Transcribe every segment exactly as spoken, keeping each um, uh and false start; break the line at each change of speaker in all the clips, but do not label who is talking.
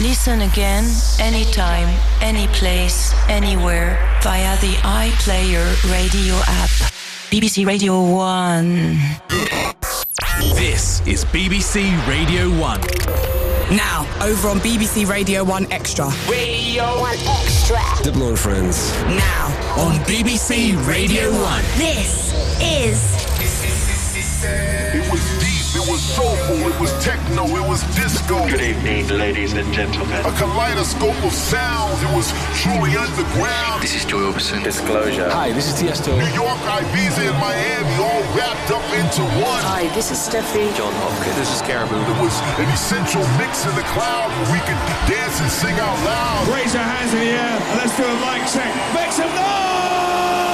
Listen again, anytime, any place, anywhere, via the iPlayer radio app. B B C Radio one.
This is B B C Radio one.
Now, over on B B C Radio one Extra.
Radio one Extra.
Diplo and Friends.
Now,
on B B C Radio one.
This is...
It was deep, it was soulful, it was techno, it was disco.
Good evening, ladies and gentlemen.
A kaleidoscope of sounds, it was truly underground.
This is Joy Orbison. Disclosure.
Hi, this is Tiesto.
New York, Ibiza, and Miami all wrapped up into one.
Hi, this is Steffi.
John Hopkins.
This is Caribou.
It was an essential mix in the cloud where we could dance and sing out loud.
Raise your hands in the air and let's do a mic check. Make some noise!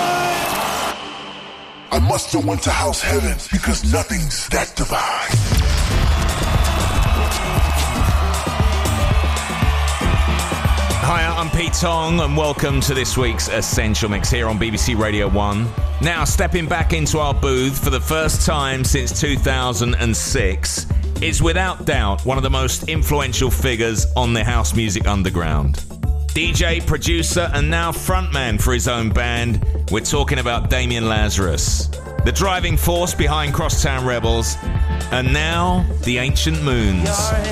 I must have went to house heaven because nothing's that divine.
Hi, I'm Pete Tong and welcome to this week's Essential Mix here on B B C Radio one. Now, stepping back into our booth for the first time since two thousand six, is without doubt one of the most influential figures on the house music underground. D J, producer, and now frontman for his own band, we're talking about Damien Lazarus, the driving force behind Crosstown Rebels, and now the Ancient Moons.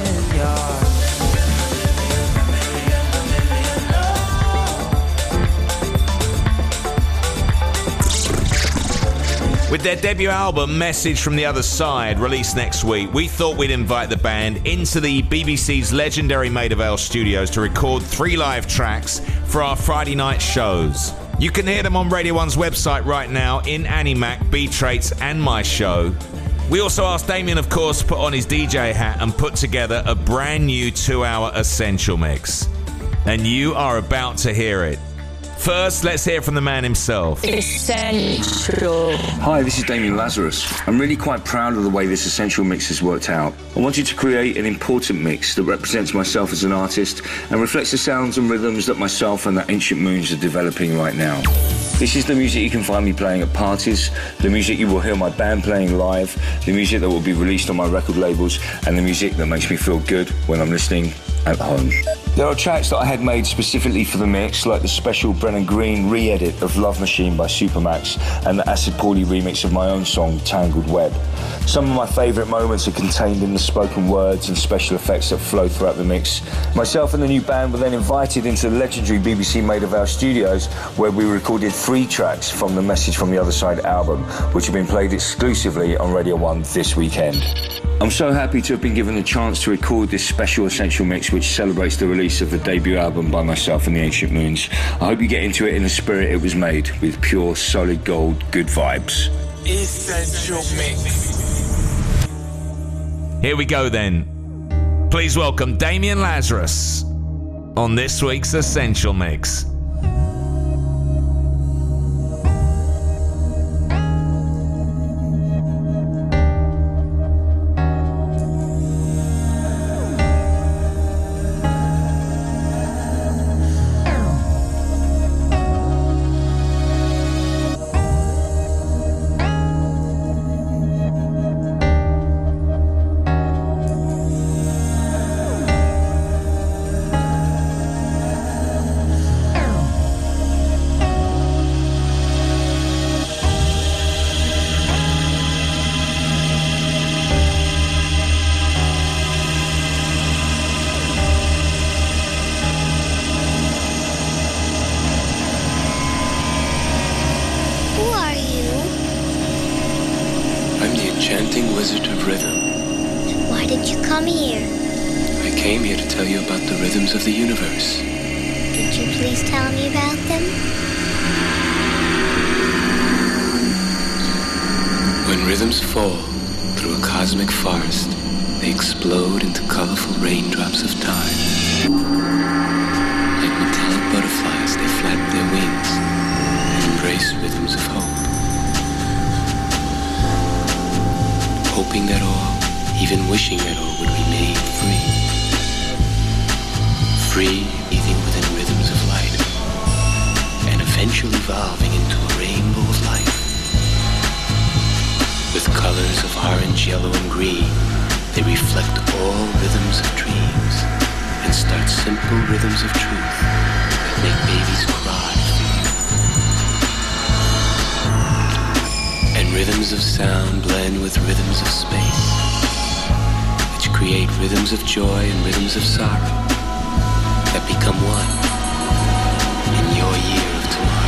With their debut album, Message from the Other Side, released next week, we thought we'd invite the band into the B B C's legendary Maida Vale studios to record three live tracks for our Friday night shows. You can hear them on Radio one's website right now in Annie Mac, B-Traits and my show. We also asked Damien, of course, to put on his D J hat and put together a brand new two-hour Essential Mix. And you are about to hear it. First, let's hear from the man himself.
Essential.
Hi, this is Damien Lazarus. I'm really quite proud of the way this Essential Mix has worked out. I wanted to create an important mix that represents myself as an artist and reflects the sounds and rhythms that myself and the Ancient Moons are developing right now. This is the music you can find me playing at parties, the music you will hear my band playing live, the music that will be released on my record labels, and the music that makes me feel good when I'm listening at home. There are tracks that I had made specifically for the mix, like the special Brennan Green re-edit of Love Machine by Supermax and the Acid Pauly remix of my own song, Tangled Web. Some of my favourite moments are contained in the spoken words and special effects that flow throughout the mix. Myself and the new band were then invited into the legendary B B C Maida Vale studios, where we recorded three tracks from the Message from the Other Side album, which have been played exclusively on Radio one this weekend. I'm so happy to have been given the chance to record this special Essential Mix, which celebrates the release of the debut album by myself and the Ancient Moons. I hope you get into it in the spirit it was made, with pure, solid gold, good vibes.
Essential Mix.
Here we go then. Please welcome Damien Lazarus on this week's Essential Mix.
Of the universe.
Could you please tell me about them?
When rhythms fall through a cosmic forest, they explode into colorful raindrops of time. Like metallic butterflies, they flap their wings and embrace rhythms of hope. Hoping that all, even wishing that all, would remain free. Free, breathing within rhythms of light, and eventually evolving into a rainbow of life. With colors of orange, yellow, and green, they reflect all rhythms of dreams, and start simple rhythms of truth that make babies cry for you. And rhythms of sound blend with rhythms of space, which create rhythms of joy and rhythms of sorrow that become one in your year of tomorrow.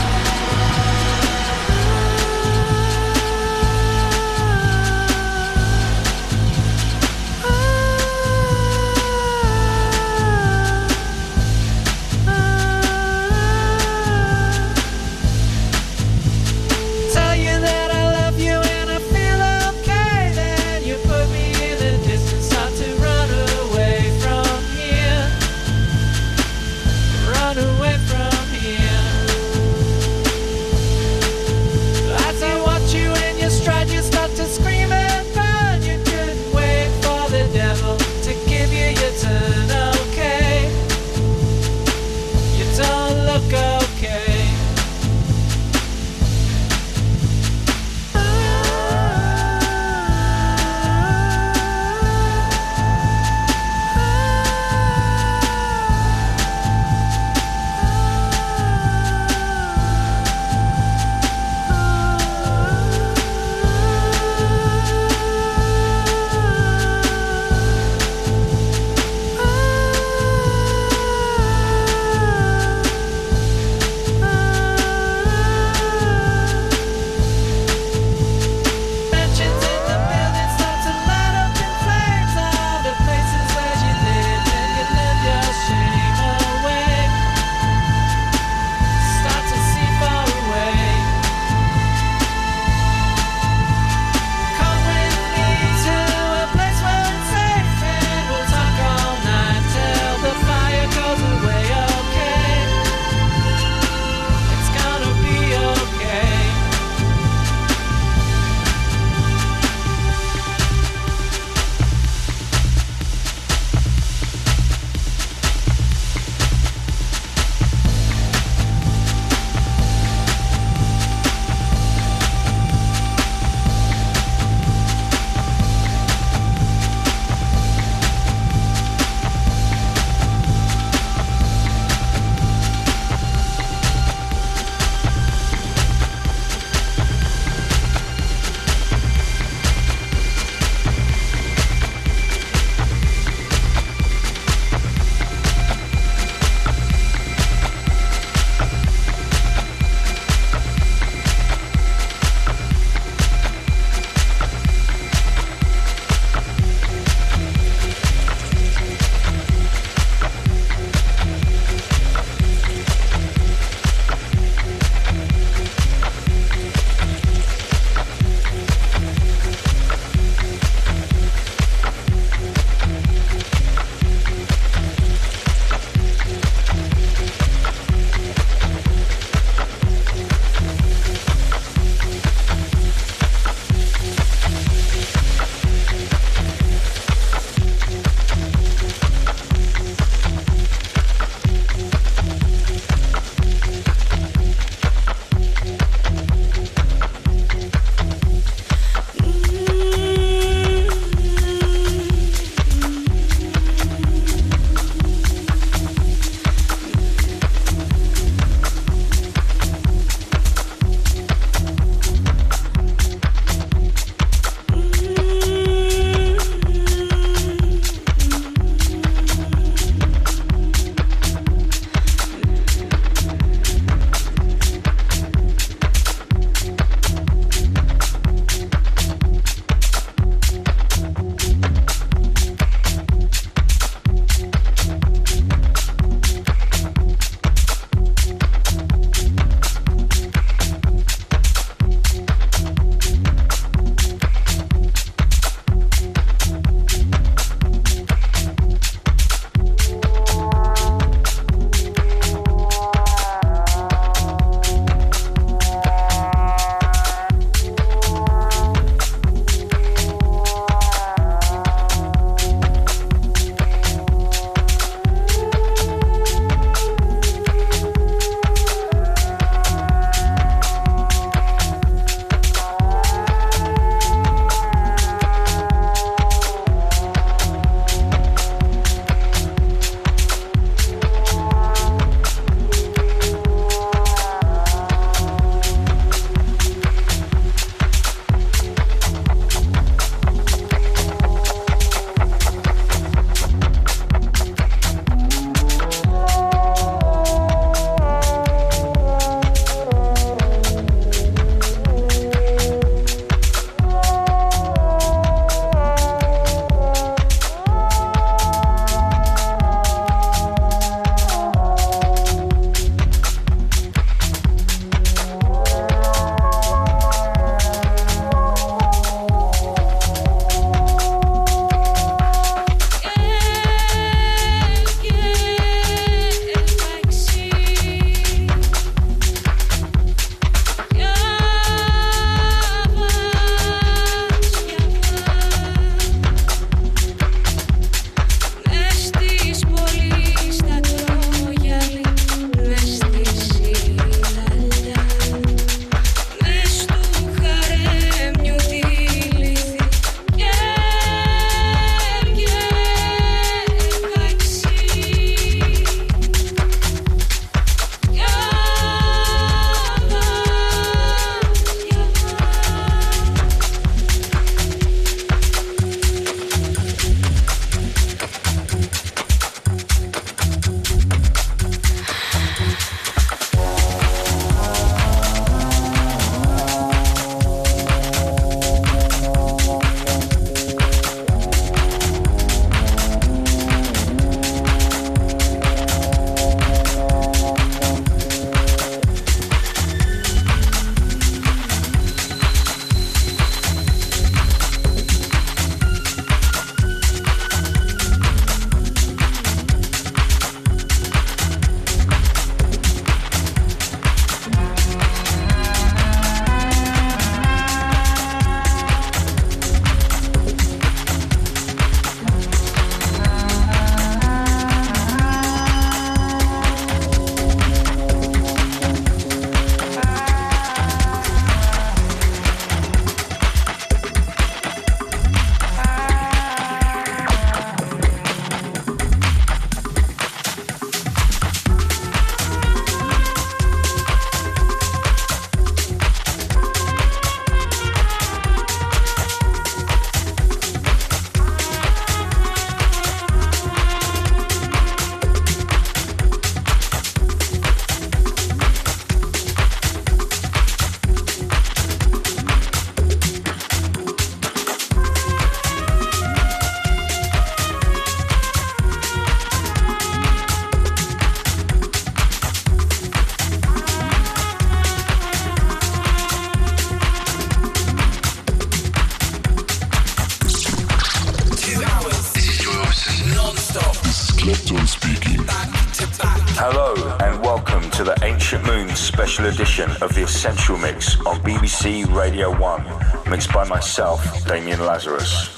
Hello and welcome to the Ancient Moon special edition of the Essential Mix on B B C Radio one, mixed by myself, Damien Lazarus.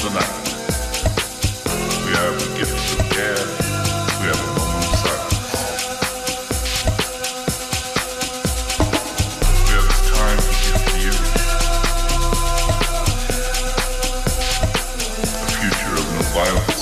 the night. We have the gift of air. We have a moment of silence. We have this time to give to you. A future of no violence.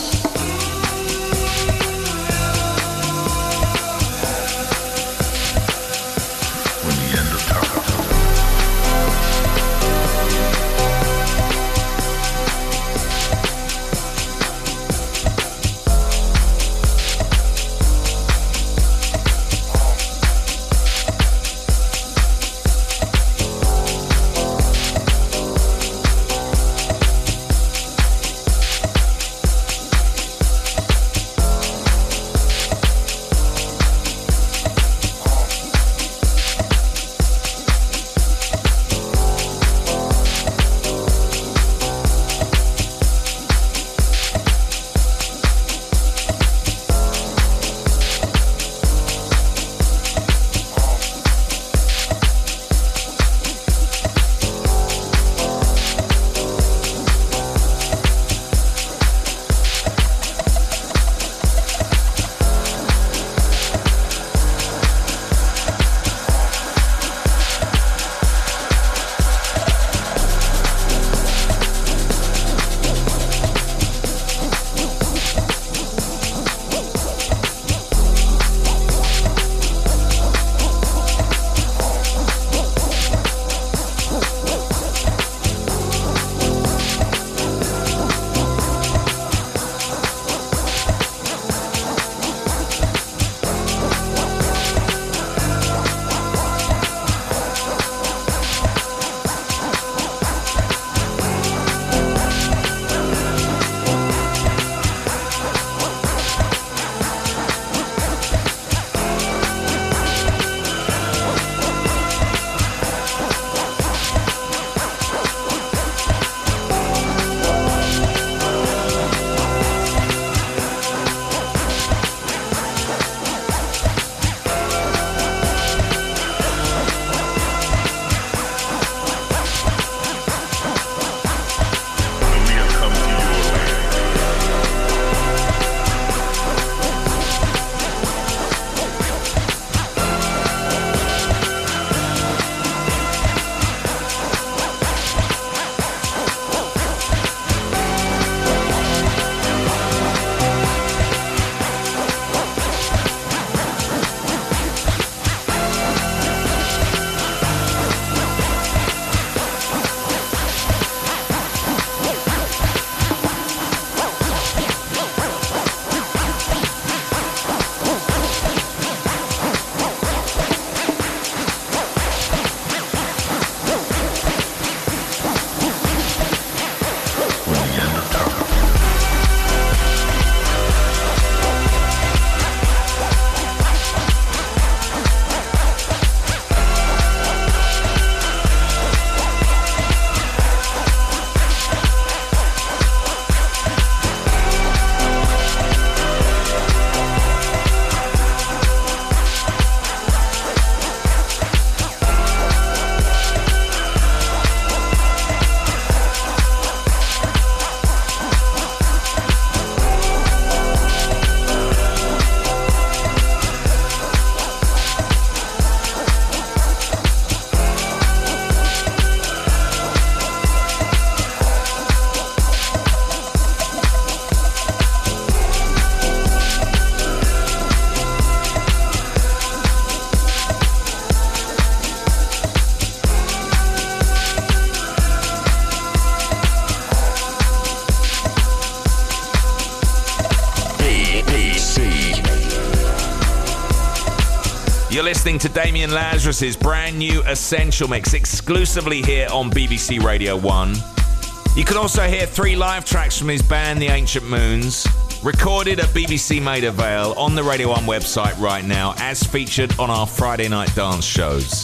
You're listening to Damien Lazarus's brand new Essential Mix exclusively here on B B C Radio one. You can also hear three live tracks from his band, The Ancient Moons, recorded at B B C Maida Vale on the Radio one website right now, as featured on our Friday night dance shows.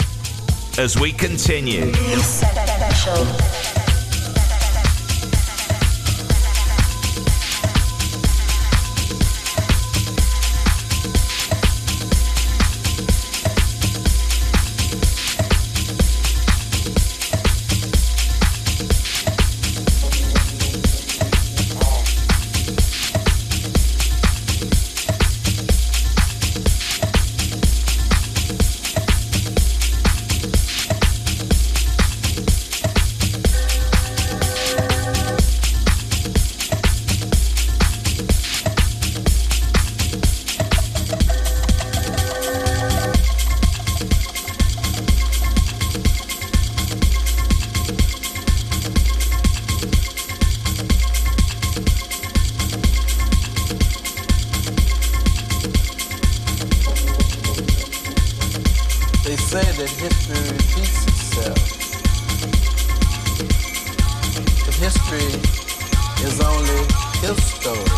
As we continue.
Essential.
They say that history repeats itself. But history is only his story.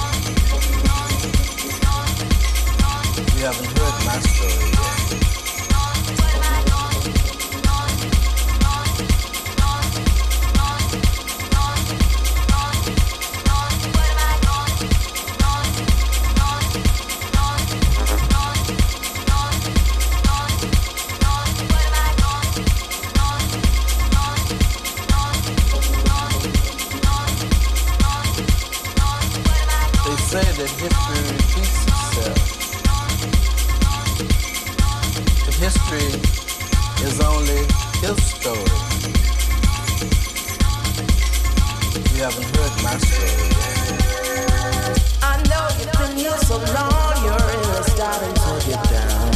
You haven't heard my story yet. Say that history repeats itself. But history is only his story. You haven't heard my story yet.
I know you've been here so long, you're really starting to get down.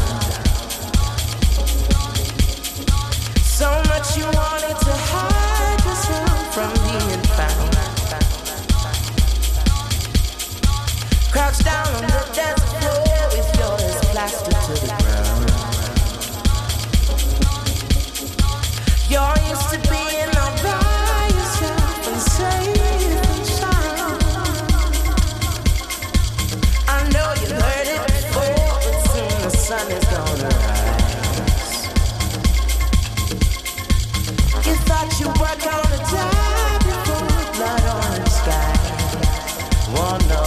So much you wanted to hide yourself from being found. Crouched down on the dance floor with your ears plastered to the ground. You're used to being all by yourself and safe and sound. I know you've heard it before, but soon the sun is gonna rise. You thought you were gonna die before blood on the sky. Oh no.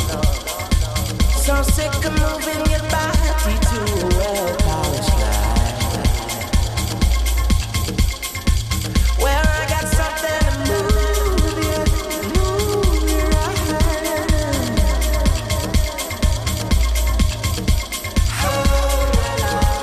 So sick of moving your body to a well-polished life, where I got something to move you, move you right. Oh,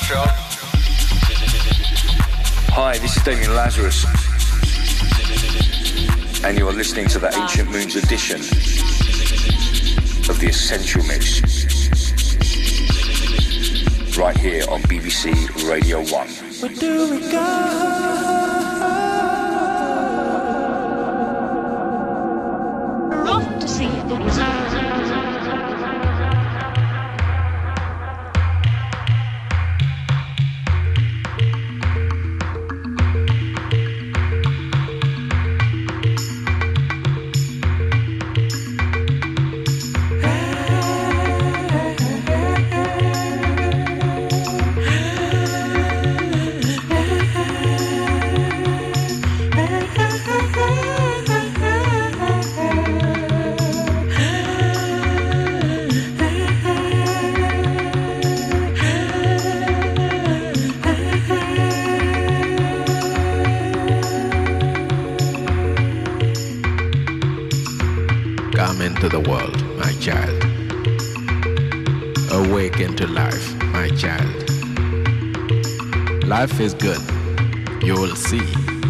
Montreal.
Hi, this is Damien Lazarus, and you are listening to the Ancient Moons edition of the Essential Mix, right here on B B C Radio one.
Where do we go?
Off to see the wizard.
Into the world, my child. Awaken to life, my child. Life is good, you will see.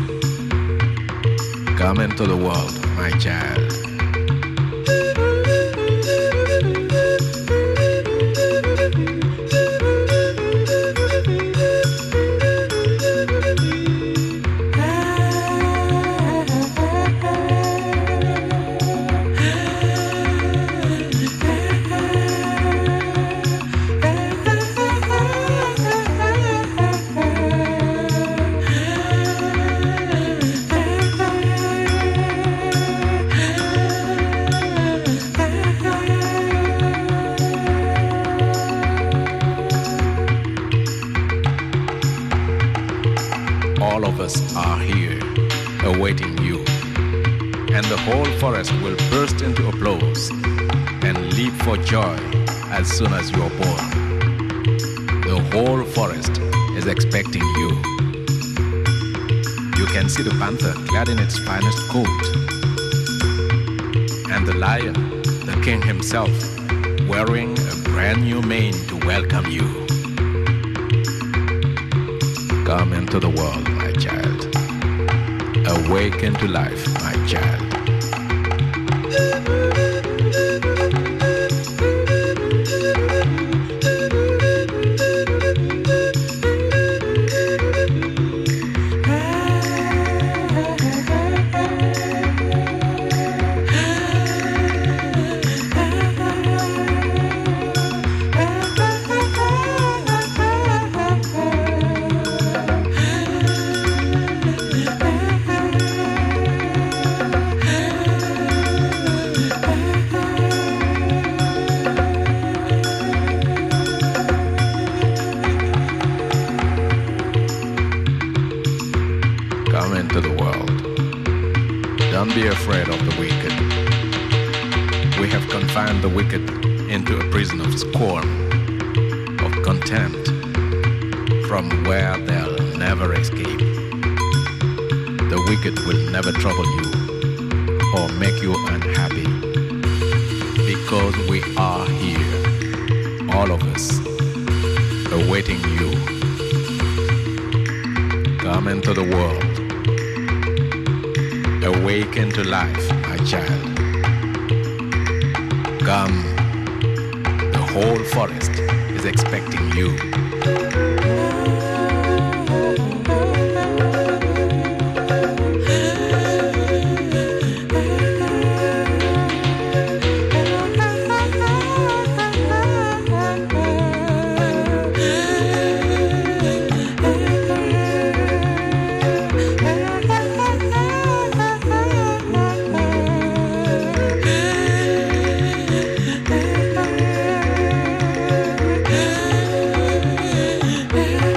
Come into the world, my child. All of us are here, awaiting you, and the whole forest will burst into applause and leap for joy as soon as you are born. The whole forest is expecting you. You can see the panther clad in its finest coat, and the lion, the king himself, wearing a brand new mane to welcome you. Come into the world, my child. Awaken to life, my child. Into the world. Don't be afraid of the wicked. We have confined the wicked into a prison of scorn, of contempt, from where they'll never escape. The wicked will never trouble you or make you unhappy, because we are here, all of us, awaiting you. Come into the world. Awaken to life, my child. Come, the whole forest is expecting you.
Yeah.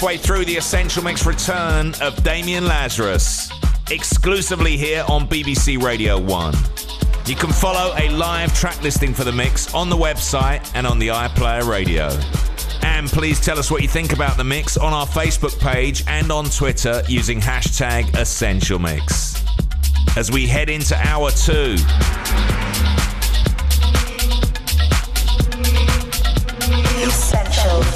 halfway through the Essential Mix return of Damien Lazarus, exclusively here on B B C Radio one. You can follow a live track listing for the mix on the website and on the iPlayer Radio. And please tell us what you think about the mix on our Facebook page and on Twitter using hashtag Essential Mix. As we head into hour two.
Essential.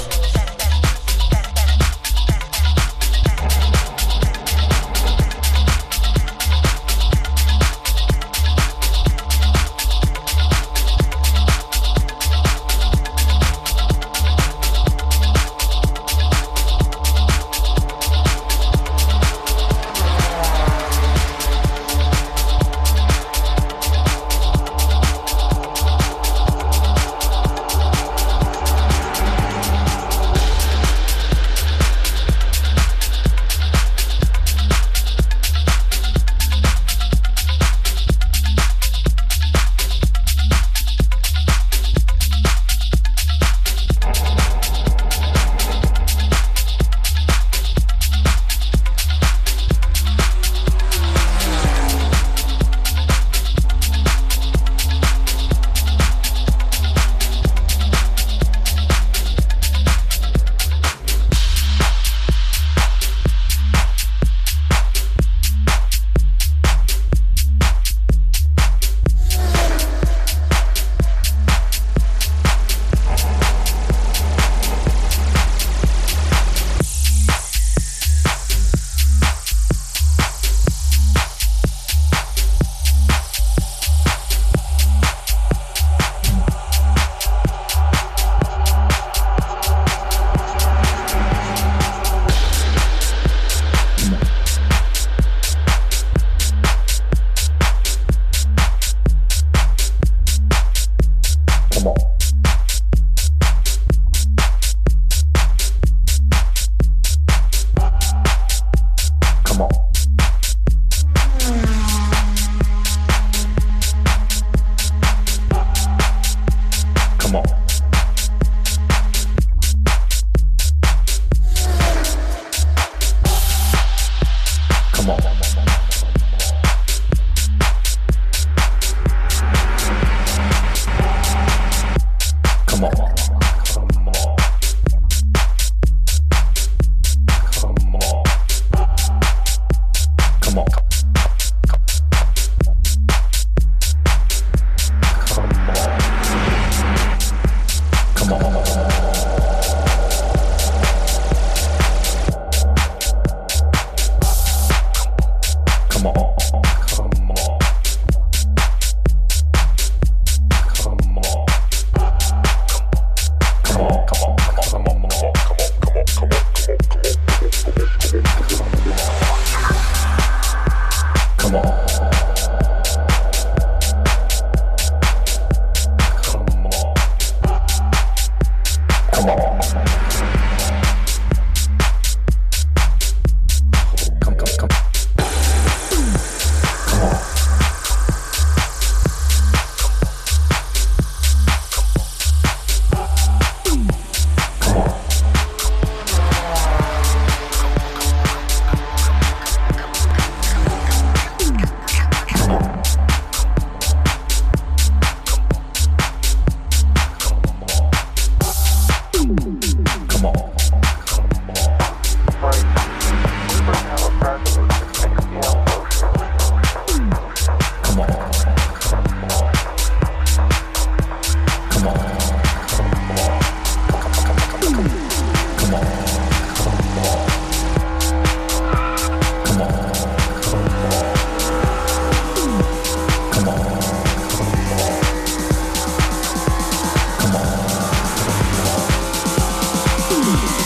Come on.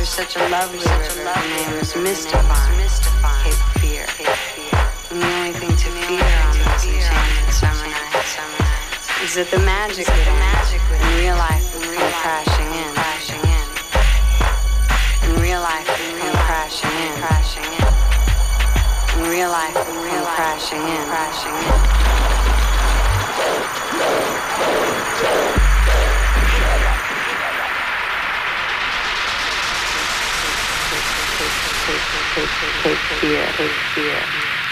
such a lovely river. The name is mystifying. Cape Fear. And the only thing to fear on those enchanted summer nights is that the magic would in real life would come crashing in. In real life would come crashing in. In real life would come crashing in. Crashing in. Take fear, take fear.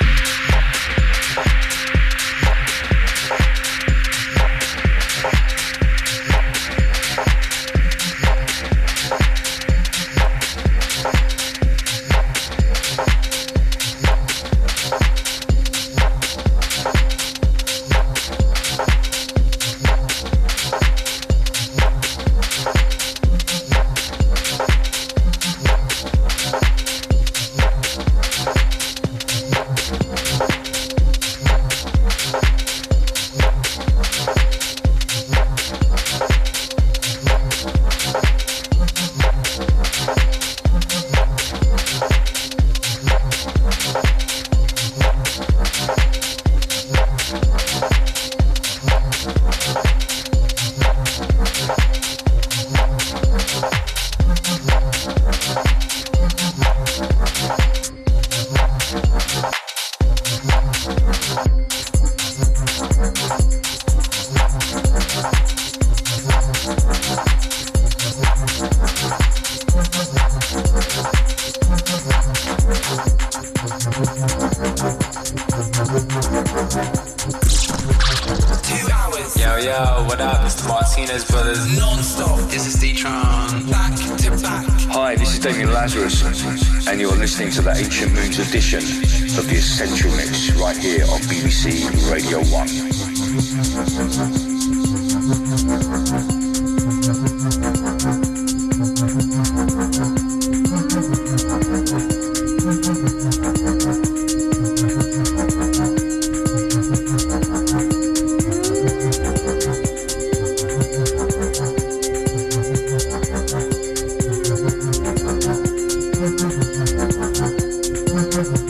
To the Ancient Moons edition of the Essential Mix right here on B B C Radio one.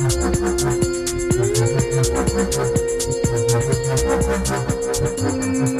Thank you.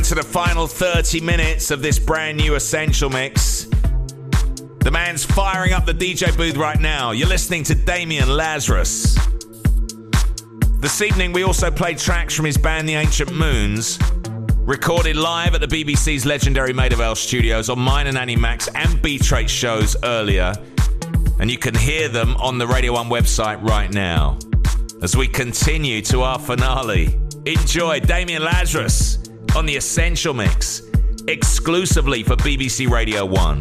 into the final thirty minutes of this brand new Essential Mix. The man's firing up the D J booth right now. You're listening to Damien Lazarus. This evening we also played tracks from his band The Ancient Moons, recorded live at the B B C's legendary Maid of El studios on mine and Annie Max and Beat-Rate shows earlier. And you can hear them on the Radio one website right now. As we continue to our finale, enjoy Damien Lazarus on the Essential Mix, exclusively for B B C Radio one.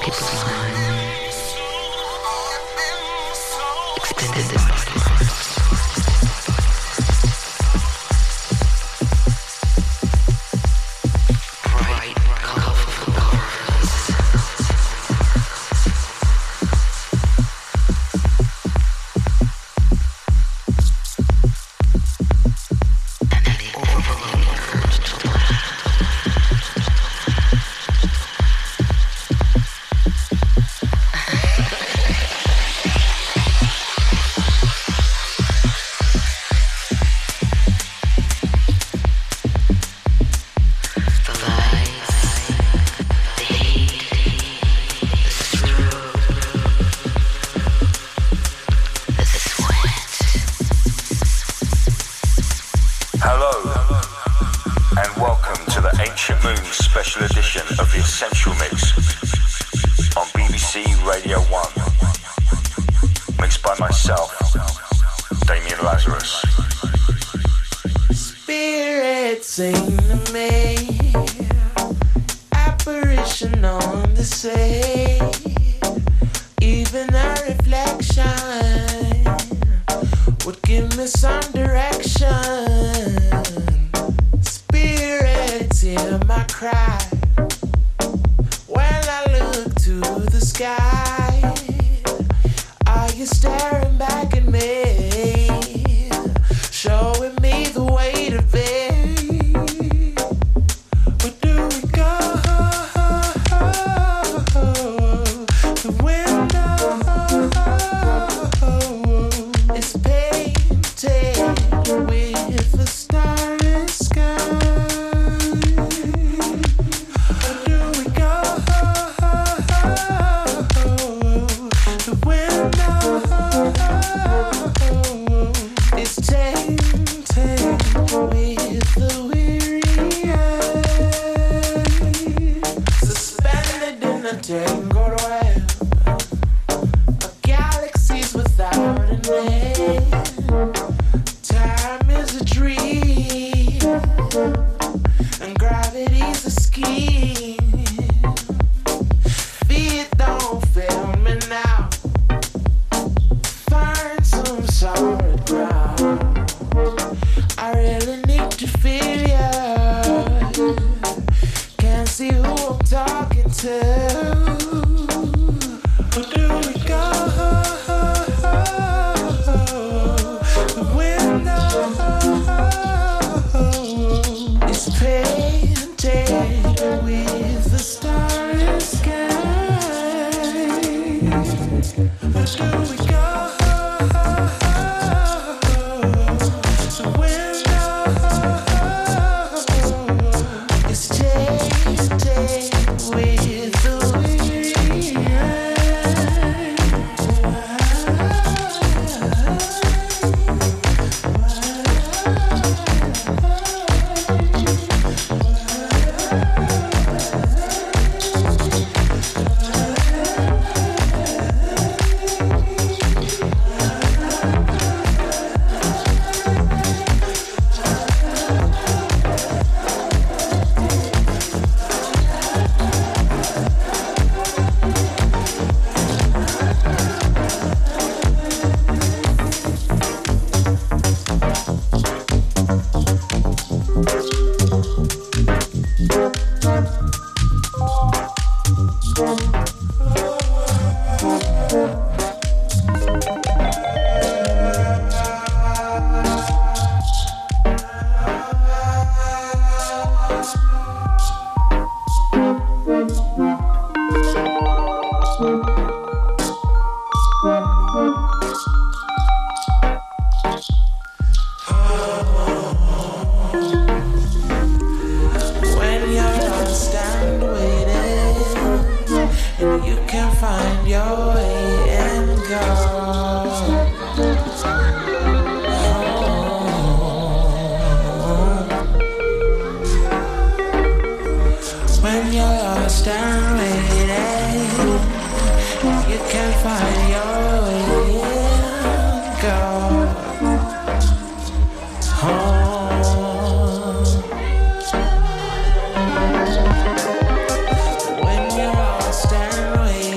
When you're all staring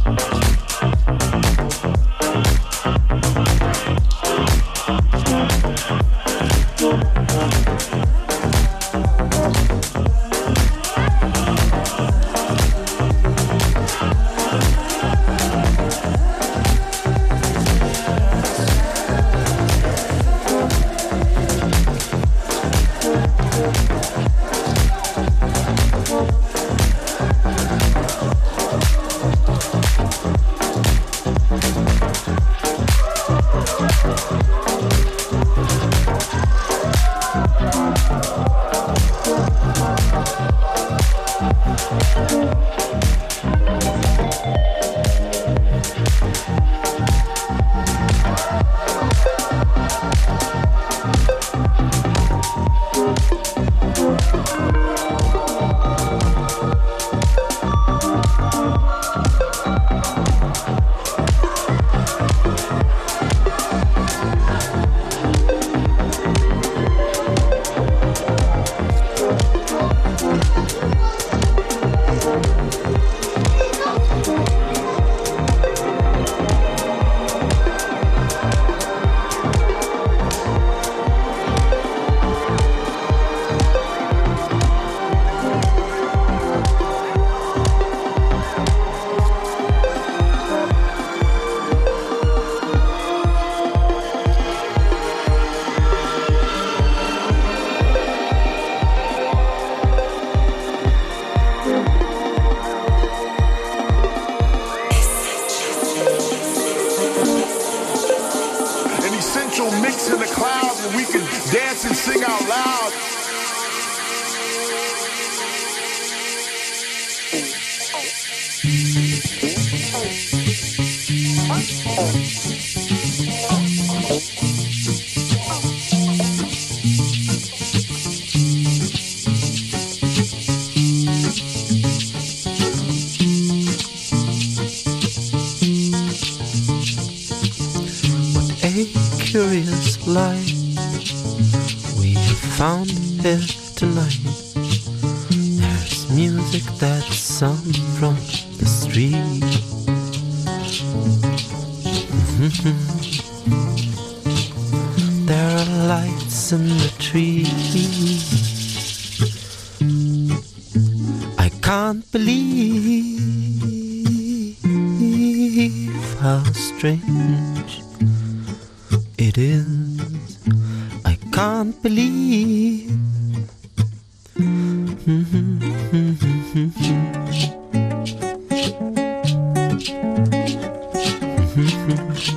Curious light we have found here tonight. There's music that's sung from the street. Mm-hmm. There are lights in the trees. I can't believe how strange it is. I can't believe. Mm-hmm, mm-hmm, mm-hmm.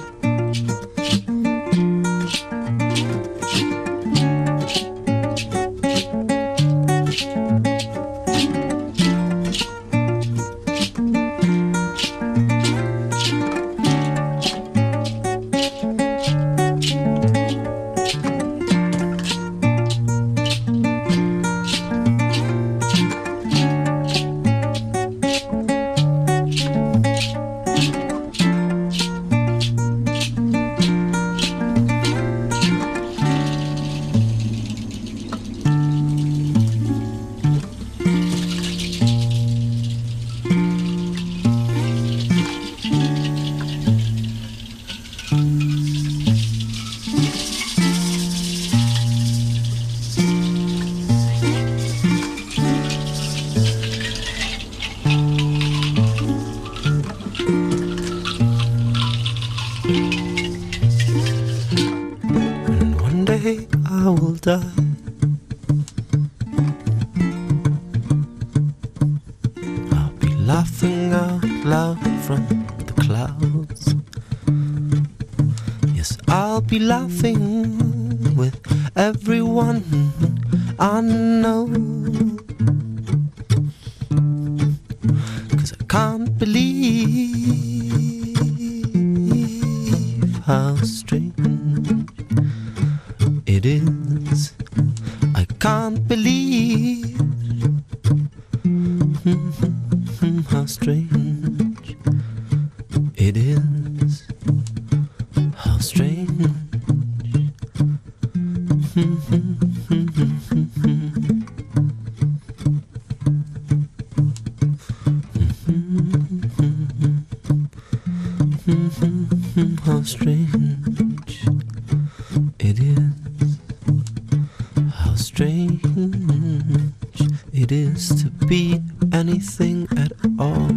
I will die. I'll be laughing out loud from the clouds. Yes, I'll be laughing with everyone I know. 'Cause I can't believe how strange it is. I can't believe how strange it is. How strange. How strange it is. How strange it is to be anything at all.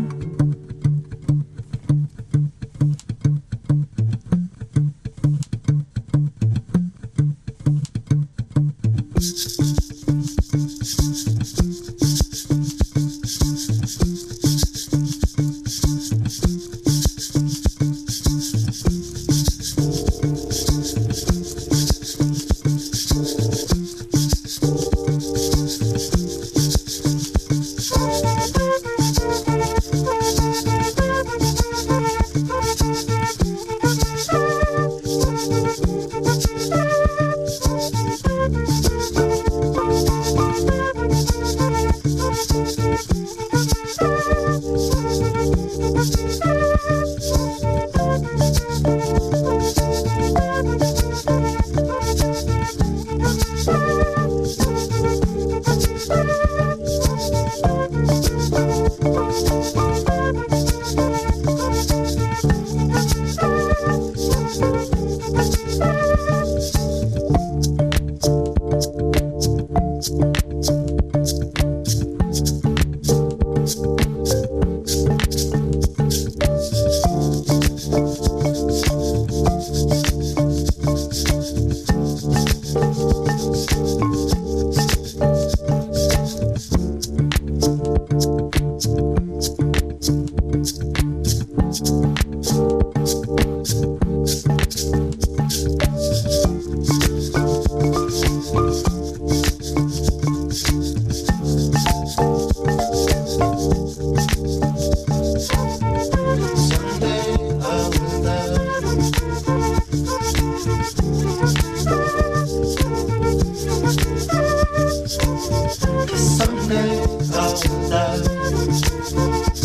Someday I'll die.